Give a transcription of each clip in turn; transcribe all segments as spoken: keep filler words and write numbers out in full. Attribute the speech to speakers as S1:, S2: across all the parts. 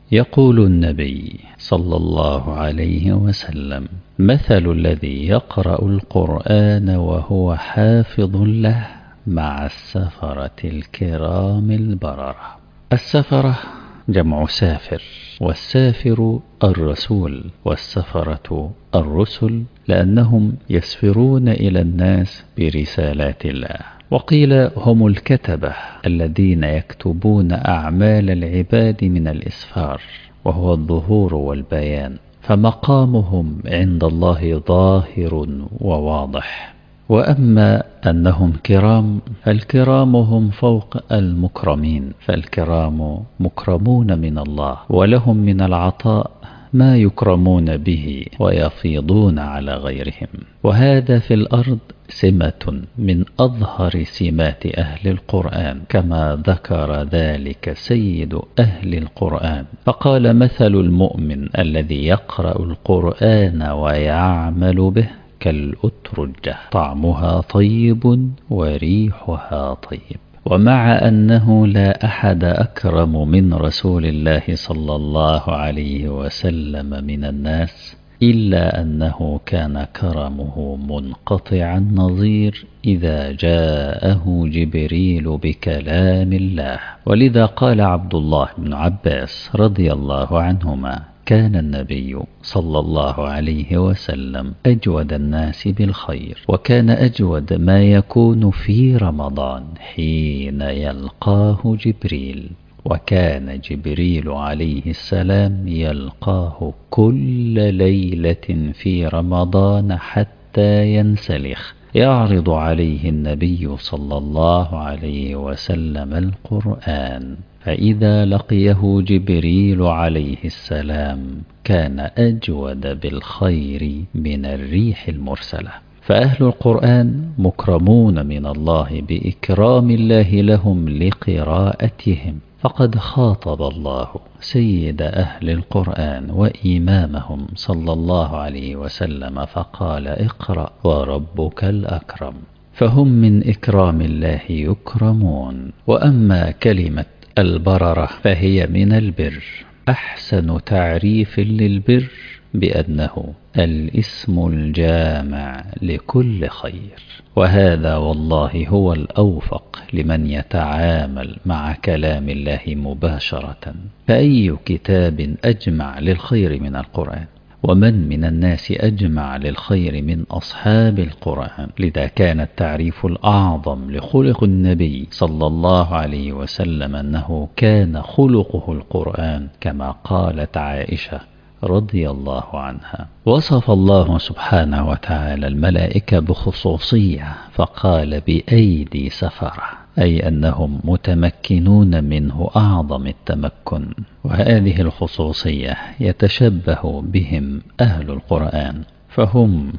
S1: يقول النبي صلى الله عليه وسلم: مثل الذي يقرأ القرآن وهو حافظ له مع السفرة الكرام البررة. السفرة جمع سافر، والسافر الرسول، والسفرة الرسل، لأنهم يسفرون إلى الناس برسالات الله. وقيل هم الكتبة الذين يكتبون أعمال العباد من الإسفار، وهو الظهور والبيان، فمقامهم عند الله ظاهر وواضح. وأما أنهم كرام، فالكرام هم فوق المكرمين، فالكرام مكرمون من الله، ولهم من العطاء ما يكرمون به ويفيضون على غيرهم. وهذا في الأرض سمة من أظهر سمات أهل القرآن، كما ذكر ذلك سيد أهل القرآن فقال: مثل المؤمن الذي يقرأ القرآن ويعمل به كالأترجة، طعمها طيب وريحها طيب. ومع أنه لا أحد أكرم من رسول الله صلى الله عليه وسلم من الناس، إلا أنه كان كرمه منقطع النظير إذا جاءه جبريل بكلام الله. ولذا قال عبد الله بن عباس رضي الله عنهما: كان النبي صلى الله عليه وسلم أجود الناس بالخير، وكان أجود ما يكون في رمضان حين يلقاه جبريل، وكان جبريل عليه السلام يلقاه كل ليلة في رمضان حتى ينسلخ، يعرض عليه النبي صلى الله عليه وسلم القرآن، فإذا لقيه جبريل عليه السلام كان أجود بالخير من الريح المرسلة. فأهل القرآن مكرمون من الله بإكرام الله لهم لقراءتهم، فقد خاطب الله سيد أهل القرآن وإمامهم صلى الله عليه وسلم فقال: اقرأ وربك الأكرم. فهم من إكرام الله يكرمون. وأما كلمة البررة فهي من البر، أحسن تعريف للبر بأنه الاسم الجامع لكل خير، وهذا والله هو الأوفق لمن يتعامل مع كلام الله مباشرة. فأي كتاب أجمع للخير من القرآن؟ ومن من الناس أجمع للخير من أصحاب القرآن؟ لذا كان التعريف الأعظم لخلق النبي صلى الله عليه وسلم أنه كان خلقه القرآن، كما قالت عائشة رضي الله عنها. وصف الله سبحانه وتعالى الملائكة بخصوصية فقال: بأيدي سفرة، أي أنهم متمكنون منه أعظم التمكن. وهذه الخصوصية يتشبه بهم أهل القرآن، فهم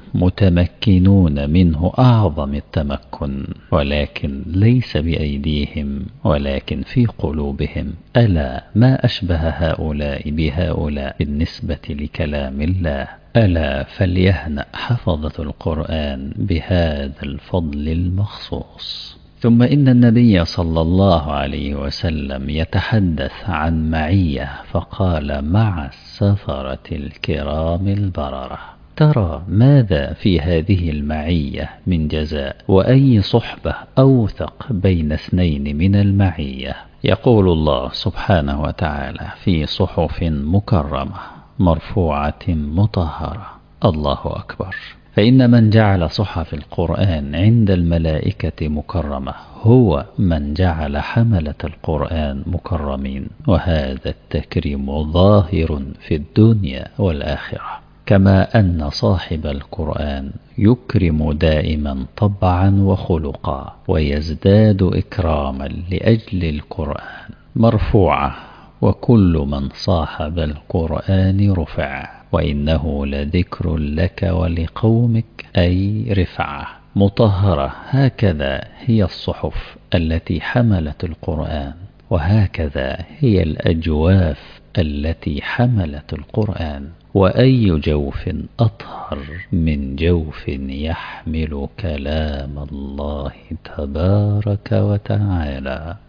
S1: متمكنون منه أعظم التمكن، ولكن ليس بأيديهم ولكن في قلوبهم. ألا ما أشبه هؤلاء بهؤلاء بالنسبة لكلام الله؟ ألا فليهنأ حفظة القرآن بهذا الفضل المخصوص. ثم إن النبي صلى الله عليه وسلم يتحدث عن معية فقال: مع السفرة الكرام البررة. ترى ماذا في هذه المعية من جزاء؟ وأي صحبة أوثق بين اثنين من المعية؟ يقول الله سبحانه وتعالى: في صحف مكرمة مرفوعة مطهرة. الله أكبر. فإن من جعل صحف القرآن عند الملائكة مكرمة هو من جعل حملة القرآن مكرمين، وهذا التكريم ظاهر في الدنيا والآخرة. كما أن صاحب القرآن يكرم دائما طبعا وخلقا، ويزداد إكراما لأجل القرآن. مرفوعة، وكل من صاحب القرآن رفع، وإنه لذكر لك ولقومك، أي رفعة. مطهرة، هكذا هي الصحف التي حملت القرآن، وهكذا هي الأجواف التي حملت القرآن. وأي جوف أطهر من جوف يحمل كلام الله تبارك وتعالى.